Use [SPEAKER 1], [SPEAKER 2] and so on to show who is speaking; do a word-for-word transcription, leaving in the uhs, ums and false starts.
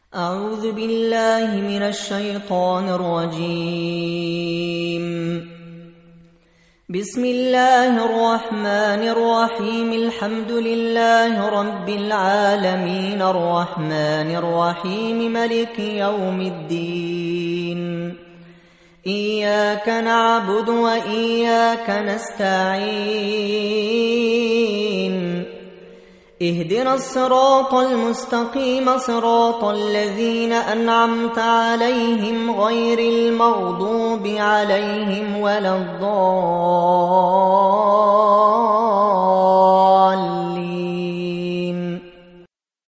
[SPEAKER 1] أعوذ بالله من الشيطان الرجيم. بسم الله الرحمن الرحيم. الحمد لله رب العالمين الرحمن الرحيم ملك يوم الدين. إياك نعبد وإياك نستعين. اهدنا الصراط المستقيم صراط الذين أنعمت عليهم غير المغضوب عليهم ولا الضالين.